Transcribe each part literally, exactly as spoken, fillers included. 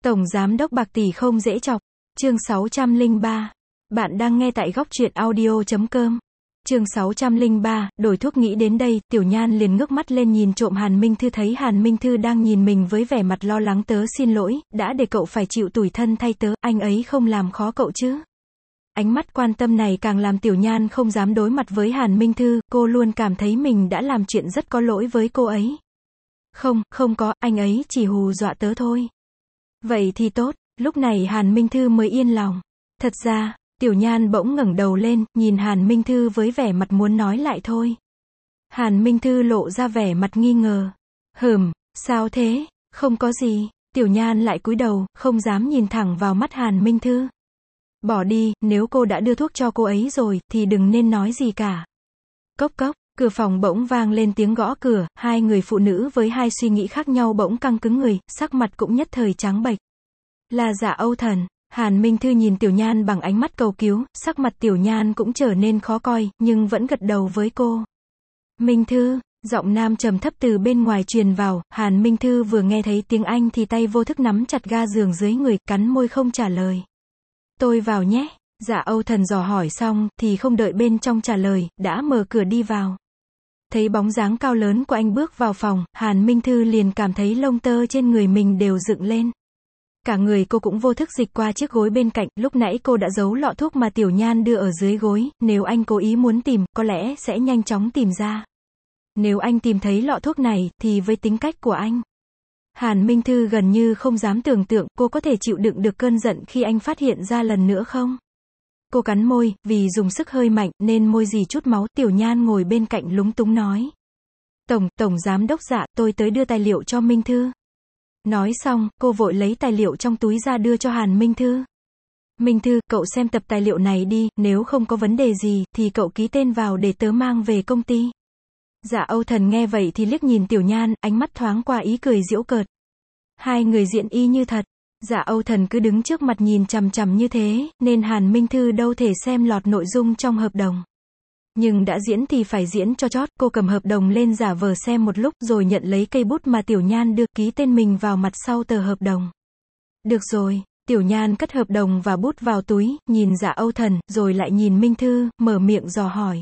Tổng Giám đốc bạc tỷ không dễ chọc. Chương sáu trăm lẻ ba. Bạn đang nghe tại góc truyện audio chấm com. Chương sáu trăm lẻ ba, đổi thuốc. Nghĩ đến đây, Tiểu Nhan liền ngước mắt lên nhìn trộm Hàn Minh Thư, thấy Hàn Minh Thư đang nhìn mình với vẻ mặt lo lắng. Tớ xin lỗi, đã để cậu phải chịu tủi thân thay tớ, anh ấy không làm khó cậu chứ. Ánh mắt quan tâm này càng làm Tiểu Nhan không dám đối mặt với Hàn Minh Thư, cô luôn cảm thấy mình đã làm chuyện rất có lỗi với cô ấy. Không, không có, anh ấy chỉ hù dọa tớ thôi. Vậy thì tốt, lúc này Hàn Minh Thư mới yên lòng. Thật ra, Tiểu Nhan bỗng ngẩng đầu lên, nhìn Hàn Minh Thư với vẻ mặt muốn nói lại thôi. Hàn Minh Thư lộ ra vẻ mặt nghi ngờ. Hừm, sao thế, không có gì. Tiểu Nhan lại cúi đầu, không dám nhìn thẳng vào mắt Hàn Minh Thư. Bỏ đi, nếu cô đã đưa thuốc cho cô ấy rồi, thì đừng nên nói gì cả. Cốc cốc, cửa phòng bỗng vang lên tiếng gõ cửa, hai người phụ nữ với hai suy nghĩ khác nhau bỗng căng cứng người, sắc mặt cũng nhất thời trắng bệch. Là Dạ Âu Thần. Hàn Minh Thư nhìn Tiểu Nhan bằng ánh mắt cầu cứu, sắc mặt Tiểu Nhan cũng trở nên khó coi, nhưng vẫn gật đầu với cô. Minh Thư, giọng nam trầm thấp từ bên ngoài truyền vào, Hàn Minh Thư vừa nghe thấy tiếng Anh thì tay vô thức nắm chặt ga giường dưới người, cắn môi không trả lời. Tôi vào nhé. Dạ Âu Thần dò hỏi xong, thì không đợi bên trong trả lời, đã mở cửa đi vào. Thấy bóng dáng cao lớn của anh bước vào phòng, Hàn Minh Thư liền cảm thấy lông tơ trên người mình đều dựng lên. Cả người cô cũng vô thức dịch qua chiếc gối bên cạnh, lúc nãy cô đã giấu lọ thuốc mà Tiểu Nhan đưa ở dưới gối, nếu anh cố ý muốn tìm, có lẽ sẽ nhanh chóng tìm ra. Nếu anh tìm thấy lọ thuốc này, thì với tính cách của anh, Hàn Minh Thư gần như không dám tưởng tượng cô có thể chịu đựng được cơn giận khi anh phát hiện ra lần nữa không. Cô cắn môi, vì dùng sức hơi mạnh, nên môi dì chút máu. Tiểu Nhan ngồi bên cạnh lúng túng nói. Tổng, Tổng Giám đốc Dạ, tôi tới đưa tài liệu cho Minh Thư. Nói xong, cô vội lấy tài liệu trong túi ra đưa cho Hàn Minh Thư. Minh Thư, cậu xem tập tài liệu này đi, nếu không có vấn đề gì, thì cậu ký tên vào để tớ mang về công ty. Dạ Âu Thần nghe vậy thì liếc nhìn Tiểu Nhan, ánh mắt thoáng qua ý cười giễu cợt. Hai người diễn y như thật. Dạ Âu Thần cứ đứng trước mặt nhìn chằm chằm như thế, nên Hàn Minh Thư đâu thể xem lọt nội dung trong hợp đồng. Nhưng đã diễn thì phải diễn cho chót, cô cầm hợp đồng lên giả vờ xem một lúc rồi nhận lấy cây bút mà Tiểu Nhan đưa, ký tên mình vào mặt sau tờ hợp đồng. Được rồi, Tiểu Nhan cất hợp đồng và bút vào túi, nhìn Dạ Âu Thần, rồi lại nhìn Minh Thư, mở miệng dò hỏi.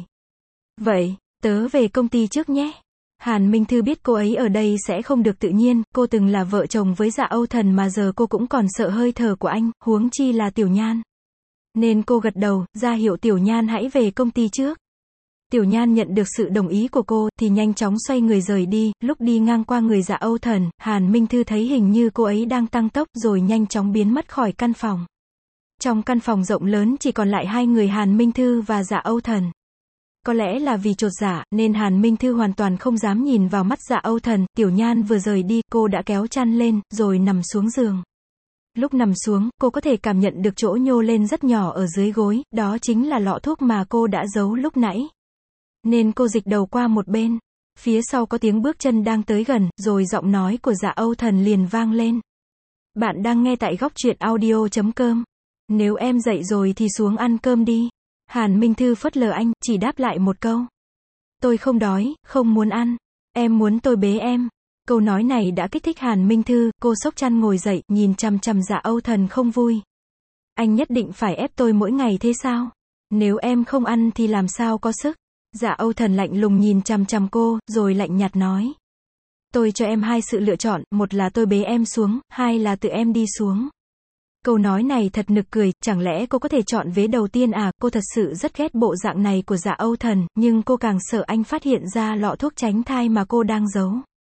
Vậy, tớ về công ty trước nhé. Hàn Minh Thư biết cô ấy ở đây sẽ không được tự nhiên, cô từng là vợ chồng với Dạ Âu Thần mà giờ cô cũng còn sợ hơi thở của anh, huống chi là Tiểu Nhan. Nên cô gật đầu, ra hiệu Tiểu Nhan hãy về công ty trước. Tiểu Nhan nhận được sự đồng ý của cô, thì nhanh chóng xoay người rời đi, lúc đi ngang qua người Dạ Âu Thần, Hàn Minh Thư thấy hình như cô ấy đang tăng tốc rồi nhanh chóng biến mất khỏi căn phòng. Trong căn phòng rộng lớn chỉ còn lại hai người Hàn Minh Thư và Dạ Âu Thần. Có lẽ là vì chột dạ, nên Hàn Minh Thư hoàn toàn không dám nhìn vào mắt Dạ Âu Thần. Tiểu Nhan vừa rời đi, cô đã kéo chăn lên, rồi nằm xuống giường. Lúc nằm xuống, cô có thể cảm nhận được chỗ nhô lên rất nhỏ ở dưới gối, đó chính là lọ thuốc mà cô đã giấu lúc nãy. Nên cô dịch đầu qua một bên. Phía sau có tiếng bước chân đang tới gần, rồi giọng nói của Dạ Âu Thần liền vang lên. Bạn đang nghe tại góc truyện audio chấm com. Nếu em dậy rồi thì xuống ăn cơm đi. Hàn Minh Thư phớt lờ anh, chỉ đáp lại một câu. Tôi không đói, không muốn ăn. Em muốn tôi bế em. Câu nói này đã kích thích Hàn Minh Thư, cô xốc chăn ngồi dậy, nhìn chằm chằm Dạ Âu Thần không vui. Anh nhất định phải ép tôi mỗi ngày thế sao? Nếu em không ăn thì làm sao có sức? Dạ Âu Thần lạnh lùng nhìn chằm chằm cô, rồi lạnh nhạt nói. Tôi cho em hai sự lựa chọn, một là tôi bế em xuống, hai là tự em đi xuống. Câu nói này thật nực cười, chẳng lẽ cô có thể chọn vế đầu tiên à? Cô thật sự rất ghét bộ dạng này của Dạ Âu Thần, nhưng cô càng sợ anh phát hiện ra lọ thuốc tránh thai mà cô đang giấu.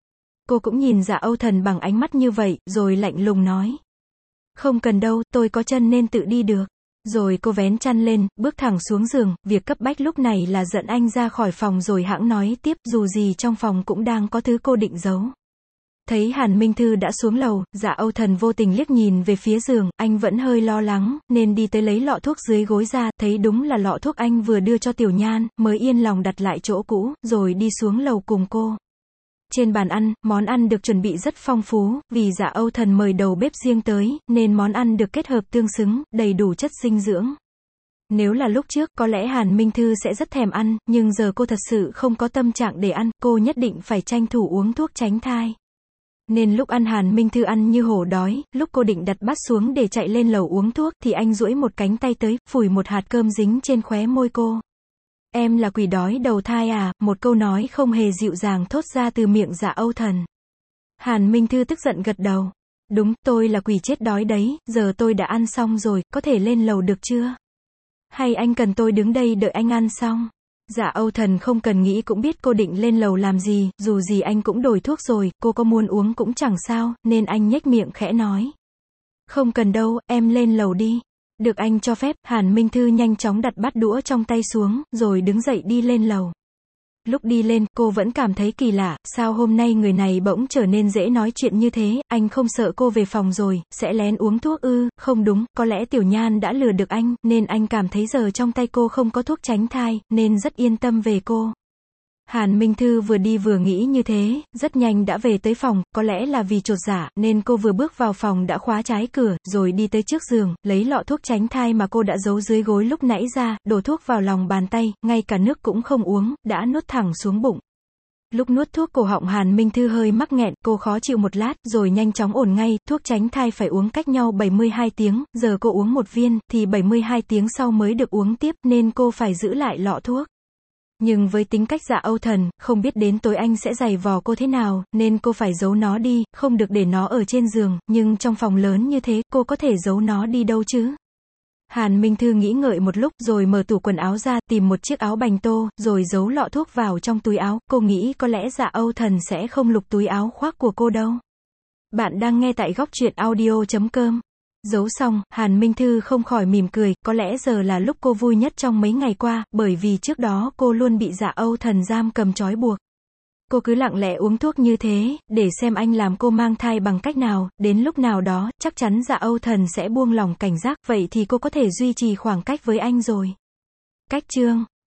Cô cũng nhìn Dạ Âu Thần bằng ánh mắt như vậy, rồi lạnh lùng nói. Không cần đâu, tôi có chân nên tự đi được. Rồi cô vén chăn lên, bước thẳng xuống giường, việc cấp bách lúc này là dẫn anh ra khỏi phòng rồi hãng nói tiếp, dù gì trong phòng cũng đang có thứ cô định giấu. Thấy Hàn Minh Thư đã xuống lầu, Dạ Âu Thần vô tình liếc nhìn về phía giường, anh vẫn hơi lo lắng, nên đi tới lấy lọ thuốc dưới gối ra, thấy đúng là lọ thuốc anh vừa đưa cho Tiểu Nhan, mới yên lòng đặt lại chỗ cũ, rồi đi xuống lầu cùng cô. Trên bàn ăn, món ăn được chuẩn bị rất phong phú, vì Dạ Âu Thần mời đầu bếp riêng tới, nên món ăn được kết hợp tương xứng, đầy đủ chất dinh dưỡng. Nếu là lúc trước, có lẽ Hàn Minh Thư sẽ rất thèm ăn, nhưng giờ cô thật sự không có tâm trạng để ăn, cô nhất định phải tranh thủ uống thuốc tránh thai. Nên lúc ăn Hàn Minh Thư ăn như hổ đói, lúc cô định đặt bát xuống để chạy lên lầu uống thuốc, thì anh duỗi một cánh tay tới, phủi một hạt cơm dính trên khóe môi cô. Em là quỷ đói đầu thai à, một câu nói không hề dịu dàng thốt ra từ miệng Dạ Âu Thần. Hàn Minh Thư tức giận gật đầu. Đúng, tôi là quỷ chết đói đấy, giờ tôi đã ăn xong rồi, có thể lên lầu được chưa? Hay anh cần tôi đứng đây đợi anh ăn xong? Dạ Âu Thần không cần nghĩ cũng biết cô định lên lầu làm gì, dù gì anh cũng đổi thuốc rồi, cô có muốn uống cũng chẳng sao, nên anh nhếch miệng khẽ nói. Không cần đâu, em lên lầu đi. Được anh cho phép, Hàn Minh Thư nhanh chóng đặt bát đũa trong tay xuống, rồi đứng dậy đi lên lầu. Lúc đi lên, cô vẫn cảm thấy kỳ lạ, sao hôm nay người này bỗng trở nên dễ nói chuyện như thế, anh không sợ cô về phòng rồi, sẽ lén uống thuốc ư, không đúng, có lẽ Tiểu Nhan đã lừa được anh, nên anh cảm thấy giờ trong tay cô không có thuốc tránh thai, nên rất yên tâm về cô. Hàn Minh Thư vừa đi vừa nghĩ như thế, rất nhanh đã về tới phòng, có lẽ là vì chột dạ, nên cô vừa bước vào phòng đã khóa trái cửa, rồi đi tới trước giường, lấy lọ thuốc tránh thai mà cô đã giấu dưới gối lúc nãy ra, đổ thuốc vào lòng bàn tay, ngay cả nước cũng không uống, đã nuốt thẳng xuống bụng. Lúc nuốt thuốc cổ họng Hàn Minh Thư hơi mắc nghẹn, cô khó chịu một lát, rồi nhanh chóng ổn ngay, thuốc tránh thai phải uống cách nhau bảy mươi hai tiếng, giờ cô uống một viên, thì bảy mươi hai tiếng sau mới được uống tiếp, nên cô phải giữ lại lọ thuốc. Nhưng với tính cách Dạ Âu Thần, không biết đến tối anh sẽ giày vò cô thế nào, nên cô phải giấu nó đi, không được để nó ở trên giường, nhưng trong phòng lớn như thế, cô có thể giấu nó đi đâu chứ? Hàn Minh Thư nghĩ ngợi một lúc, rồi mở tủ quần áo ra, tìm một chiếc áo bành tô, rồi giấu lọ thuốc vào trong túi áo, cô nghĩ có lẽ Dạ Âu Thần sẽ không lục túi áo khoác của cô đâu. Bạn đang nghe tại góc truyện audio chấm com. Giấu xong, Hàn Minh Thư không khỏi mỉm cười, có lẽ giờ là lúc cô vui nhất trong mấy ngày qua, bởi vì trước đó cô luôn bị Dạ Âu Thần giam cầm trói buộc. Cô cứ lặng lẽ uống thuốc như thế, để xem anh làm cô mang thai bằng cách nào, đến lúc nào đó, chắc chắn Dạ Âu Thần sẽ buông lỏng cảnh giác, vậy thì cô có thể duy trì khoảng cách với anh rồi. Cách chương